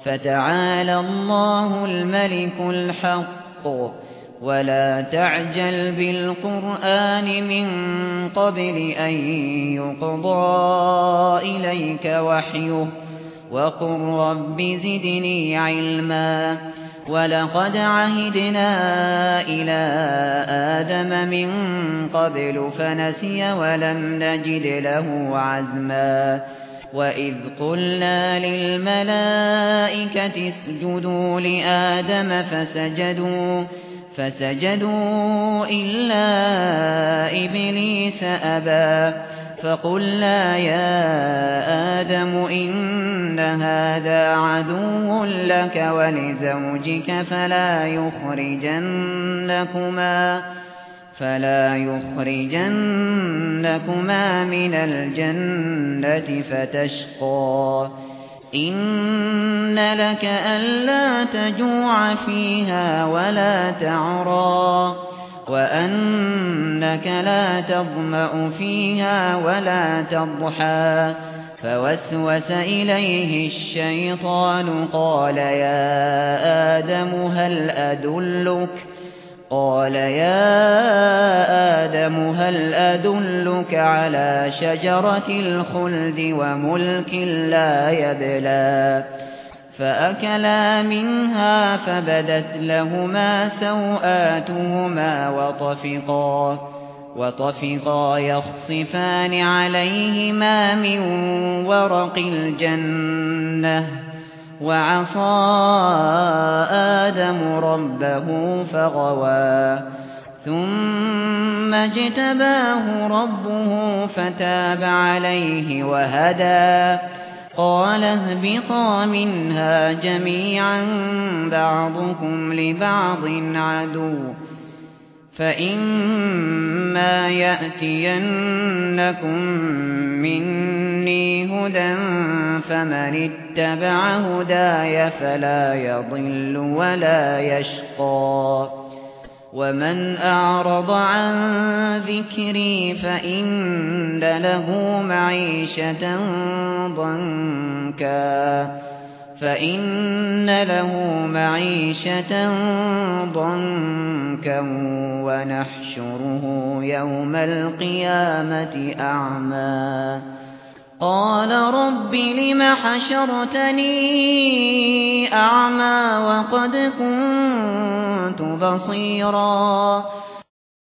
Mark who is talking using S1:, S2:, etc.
S1: فتعالى الله الملك الحق ولا تعجل بالقرآن من قبل أن يقضى إليك وحيه وقل رب زدني علما ولقد عهدنا إلى آدم من قبل فنسي ولم نجد له عزما وإذ قلنا للملائكة اسجدوا لآدم فسجدوا إلا إبليس أبى فقلنا يا آدم إن هذا عدو لك ولزوجك فلا يخرجنكما من الجنة فتشقى إن لك ألا تجوع فيها ولا تعرى وأنك لا تظمأ فيها ولا تضحى فوسوس إليه الشيطان قال يا آدم هل أدلك على شجرة الخلد وملك لا يبلى فأكلا منها فبدت لهما سوآتهما وطفقا يخصفان عليهما من ورق الجنة وعصى آدم ربه فغوى ثم اجتباه ربه فتاب عليه وهدى قال اهبطا منها جميعا بعضكم لبعض عدو فإما يأتينكم مني هدى فمن اتبع هداي فلا يضل ولا يشقى ومن أعرض عن ذكري فإن له معيشة ضنكا ونحشره يوم القيامة أعمى قال رب لم حشرتني أعمى وقد كنت بصيرا